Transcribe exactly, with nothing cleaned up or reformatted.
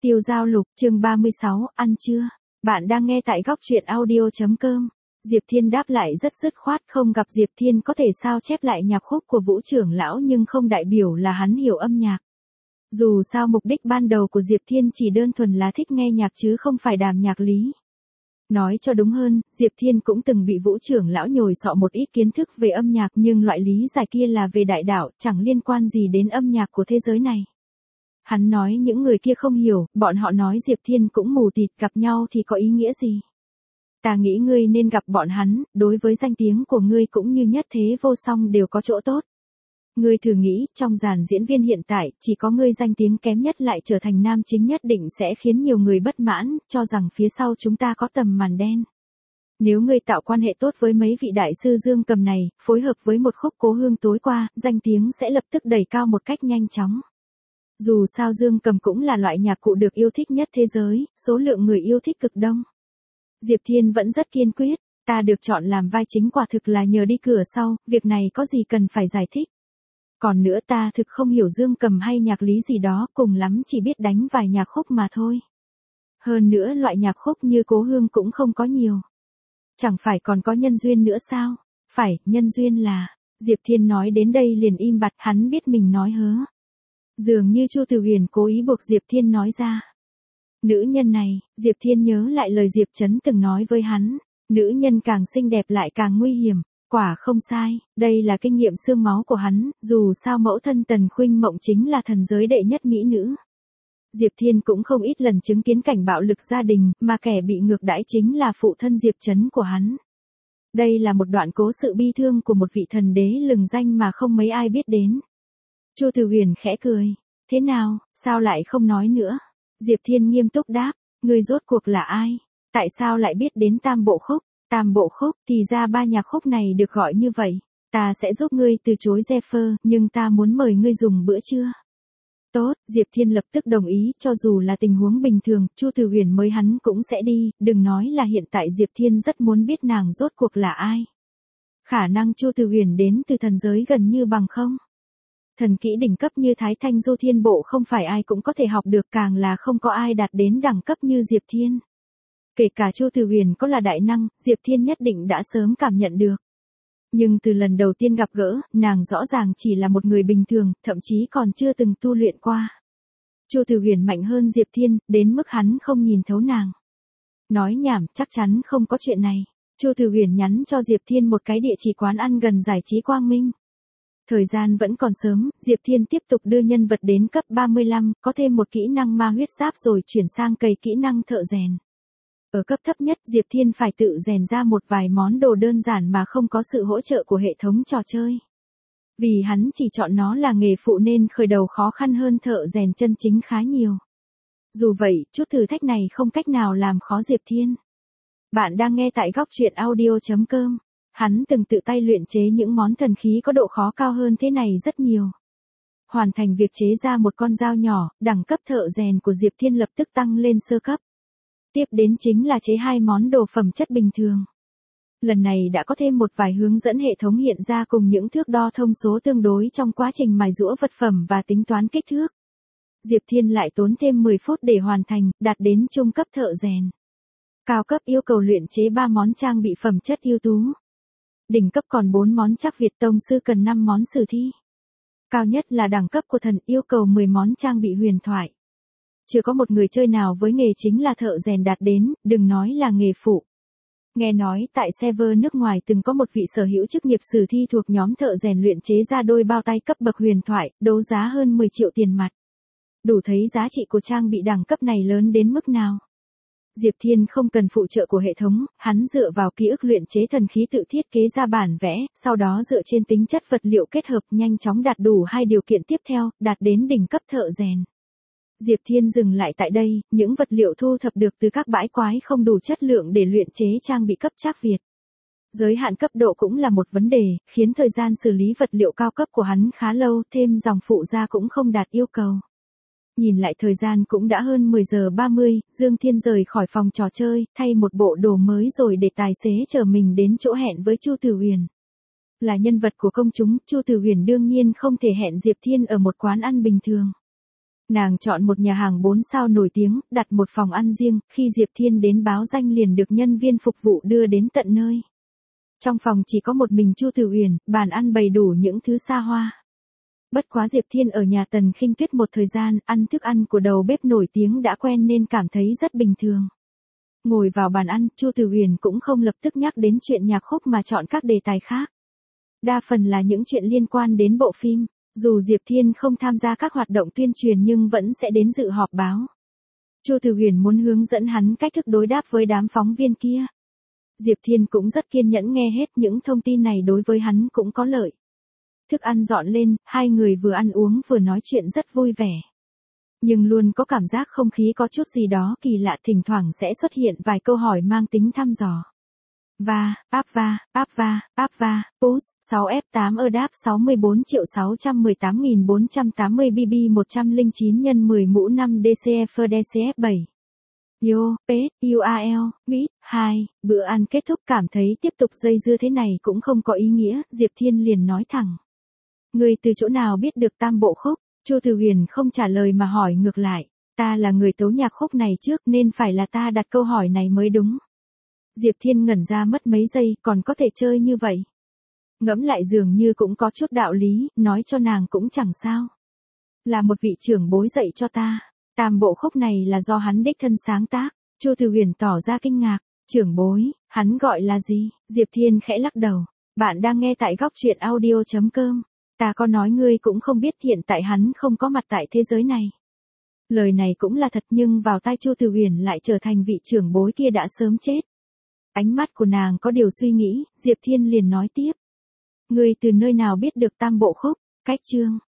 Tiêu Giao Lục, chương ba mươi sáu, ăn chưa? Bạn đang nghe tại góc truyện audio chấm com. Diệp Thiên đáp lại rất dứt khoát, không gặp Diệp Thiên có thể sao chép lại nhạc khúc của Vũ trưởng lão nhưng không đại biểu là hắn hiểu âm nhạc. Dù sao mục đích ban đầu của Diệp Thiên chỉ đơn thuần là thích nghe nhạc chứ không phải đàm nhạc lý. Nói cho đúng hơn, Diệp Thiên cũng từng bị Vũ trưởng lão nhồi sọ một ít kiến thức về âm nhạc nhưng loại lý giải kia là về đại đạo, chẳng liên quan gì đến âm nhạc của thế giới này. Hắn nói những người kia không hiểu, bọn họ nói Diệp Thiên cũng mù tịt, gặp nhau thì có ý nghĩa gì? Ta nghĩ ngươi nên gặp bọn hắn, đối với danh tiếng của ngươi cũng như nhất thế vô song đều có chỗ tốt. Ngươi thử nghĩ, trong dàn diễn viên hiện tại, chỉ có ngươi danh tiếng kém nhất lại trở thành nam chính nhất định sẽ khiến nhiều người bất mãn, cho rằng phía sau chúng ta có tầm màn đen. Nếu ngươi tạo quan hệ tốt với mấy vị đại sư Dương Cầm này, phối hợp với một khúc Cố Hương tối qua, danh tiếng sẽ lập tức đẩy cao một cách nhanh chóng. Dù sao Dương Cầm cũng là loại nhạc cụ được yêu thích nhất thế giới, số lượng người yêu thích cực đông. Diệp Thiên vẫn rất kiên quyết, ta được chọn làm vai chính quả thực là nhờ đi cửa sau, việc này có gì cần phải giải thích. Còn nữa ta thực không hiểu Dương Cầm hay nhạc lý gì đó, cùng lắm chỉ biết đánh vài nhạc khúc mà thôi. Hơn nữa loại nhạc khúc như Cố Hương cũng không có nhiều. Chẳng phải còn có nhân duyên nữa sao? Phải, nhân duyên là... Diệp Thiên nói đến đây liền im bặt, hắn biết mình nói hớ. Dường như Chu Từ Huyền cố ý buộc Diệp Thiên nói ra. Nữ nhân này, Diệp Thiên nhớ lại lời Diệp Trấn từng nói với hắn. Nữ nhân càng xinh đẹp lại càng nguy hiểm. Quả không sai, đây là kinh nghiệm xương máu của hắn, dù sao mẫu thân Tần Khuynh Mộng chính là thần giới đệ nhất mỹ nữ. Diệp Thiên cũng không ít lần chứng kiến cảnh bạo lực gia đình, mà kẻ bị ngược đãi chính là phụ thân Diệp Trấn của hắn. Đây là một đoạn cố sự bi thương của một vị thần đế lừng danh mà không mấy ai biết đến. Chu Từ Huyền khẽ cười, thế nào, sao lại không nói nữa? Diệp Thiên nghiêm túc đáp, ngươi rốt cuộc là ai? Tại sao lại biết đến tam bộ khúc? Tam bộ khúc, thì ra ba nhạc khúc này được gọi như vậy. Ta sẽ giúp ngươi từ chối Zephyr, nhưng ta muốn mời ngươi dùng bữa trưa. Tốt, Diệp Thiên lập tức đồng ý, cho dù là tình huống bình thường, Chu Từ Huyền mới hắn cũng sẽ đi, đừng nói là hiện tại Diệp Thiên rất muốn biết nàng rốt cuộc là ai. Khả năng Chu Từ Huyền đến từ thần giới gần như bằng không. Thần kỹ đỉnh cấp như Thái Thanh Du Thiên Bộ không phải ai cũng có thể học được, càng là không có ai đạt đến đẳng cấp như Diệp Thiên. Kể cả Chu Từ Huyền có là đại năng, Diệp Thiên nhất định đã sớm cảm nhận được. Nhưng từ lần đầu tiên gặp gỡ, nàng rõ ràng chỉ là một người bình thường, thậm chí còn chưa từng tu luyện qua. Chu Từ Huyền mạnh hơn Diệp Thiên, đến mức hắn không nhìn thấu nàng. Nói nhảm, chắc chắn không có chuyện này. Chu Từ Huyền nhắn cho Diệp Thiên một cái địa chỉ quán ăn gần giải trí Quang Minh. Thời gian vẫn còn sớm, Diệp Thiên tiếp tục đưa nhân vật đến cấp ba mươi lăm, có thêm một kỹ năng ma huyết giáp rồi chuyển sang cày kỹ năng thợ rèn. Ở cấp thấp nhất, Diệp Thiên phải tự rèn ra một vài món đồ đơn giản mà không có sự hỗ trợ của hệ thống trò chơi. Vì hắn chỉ chọn nó là nghề phụ nên khởi đầu khó khăn hơn thợ rèn chân chính khá nhiều. Dù vậy, chút thử thách này không cách nào làm khó Diệp Thiên. Bạn đang nghe tại góc truyện audio chấm com. Hắn từng tự tay luyện chế những món thần khí có độ khó cao hơn thế này rất nhiều. Hoàn thành việc chế ra một con dao nhỏ, đẳng cấp thợ rèn của Diệp Thiên lập tức tăng lên sơ cấp. Tiếp đến chính là chế hai món đồ phẩm chất bình thường. Lần này đã có thêm một vài hướng dẫn hệ thống hiện ra cùng những thước đo thông số tương đối trong quá trình mài giũa vật phẩm và tính toán kích thước. Diệp Thiên lại tốn thêm mười phút để hoàn thành, đạt đến trung cấp thợ rèn. Cao cấp yêu cầu luyện chế ba món trang bị phẩm chất ưu tú. Đỉnh cấp còn bốn món chắc Việt tông sư cần năm món sử thi. Cao nhất là đẳng cấp của thần yêu cầu mười món trang bị huyền thoại. Chưa có một người chơi nào với nghề chính là thợ rèn đạt đến, đừng nói là nghề phụ. Nghe nói tại server nước ngoài từng có một vị sở hữu chức nghiệp sử thi thuộc nhóm thợ rèn luyện chế ra đôi bao tay cấp bậc huyền thoại, đấu giá hơn mười triệu tiền mặt. Đủ thấy giá trị của trang bị đẳng cấp này lớn đến mức nào. Diệp Thiên không cần phụ trợ của hệ thống, hắn dựa vào ký ức luyện chế thần khí tự thiết kế ra bản vẽ, sau đó dựa trên tính chất vật liệu kết hợp nhanh chóng đạt đủ hai điều kiện tiếp theo, đạt đến đỉnh cấp thợ rèn. Diệp Thiên dừng lại tại đây, những vật liệu thu thập được từ các bãi quái không đủ chất lượng để luyện chế trang bị cấp trác Việt. Giới hạn cấp độ cũng là một vấn đề, khiến thời gian xử lý vật liệu cao cấp của hắn khá lâu, thêm dòng phụ gia cũng không đạt yêu cầu. Nhìn lại thời gian cũng đã hơn mười giờ ba mươi, Dương Thiên rời khỏi phòng trò chơi, thay một bộ đồ mới rồi để tài xế chở mình đến chỗ hẹn với Chu Từ Huyền. Là nhân vật của công chúng, Chu Từ Huyền đương nhiên không thể hẹn Diệp Thiên ở một quán ăn bình thường. Nàng chọn một nhà hàng bốn sao nổi tiếng, đặt một phòng ăn riêng, khi Diệp Thiên đến báo danh liền được nhân viên phục vụ đưa đến tận nơi. Trong phòng chỉ có một mình Chu Tử Uyển, bàn ăn bày đủ những thứ xa hoa. Bất quá Diệp Thiên ở nhà Tần Khinh Tuyết một thời gian, ăn thức ăn của đầu bếp nổi tiếng đã quen nên cảm thấy rất bình thường. Ngồi vào bàn ăn, Chu Tử Uyển cũng không lập tức nhắc đến chuyện nhạc khúc mà chọn các đề tài khác. Đa phần là những chuyện liên quan đến bộ phim. Dù Diệp Thiên không tham gia các hoạt động tuyên truyền nhưng vẫn sẽ đến dự họp báo. Chu Tử Uyển muốn hướng dẫn hắn cách thức đối đáp với đám phóng viên kia. Diệp Thiên cũng rất kiên nhẫn nghe hết, những thông tin này đối với hắn cũng có lợi. Thức ăn dọn lên, hai người vừa ăn uống vừa nói chuyện rất vui vẻ. Nhưng luôn có cảm giác không khí có chút gì đó kỳ lạ, thỉnh thoảng sẽ xuất hiện vài câu hỏi mang tính thăm dò. Va, áp va, áp va, áp va, push, sáu F tám ơ đáp sáu mươi bốn triệu sáu trăm mười tám nghìn bốn trăm tám mươi B B một trăm lẻ chín nhân mười mũ năm D C F D C F bảy. Yo, Pet, U R L, Mít, hai, bữa ăn kết thúc cảm thấy tiếp tục dây dưa thế này cũng không có ý nghĩa, Diệp Thiên liền nói thẳng. Người từ chỗ nào biết được tam bộ khúc? Chu Tử Uyển không trả lời mà hỏi ngược lại. Ta là người tấu nhạc khúc này trước nên phải là ta đặt câu hỏi này mới đúng. Diệp Thiên ngẩn ra mất mấy giây, còn có thể chơi như vậy. Ngẫm lại dường như cũng có chút đạo lý, nói cho nàng cũng chẳng sao. Là một vị trưởng bối dạy cho ta. Tam bộ khúc này là do hắn đích thân sáng tác. Chu Tử Uyển tỏ ra kinh ngạc. Trưởng bối, hắn gọi là gì? Diệp Thiên khẽ lắc đầu. Bạn đang nghe tại góc truyện audio chấm com. Ta có nói ngươi cũng không biết, hiện tại hắn không có mặt tại thế giới này. Lời này cũng là thật, nhưng vào tai Chu Tử Uyển lại trở thành vị trưởng bối kia đã sớm chết. Ánh mắt của nàng có điều suy nghĩ, Diệp Thiên liền nói tiếp. Ngươi từ nơi nào biết được tam bộ khúc? Cách chương.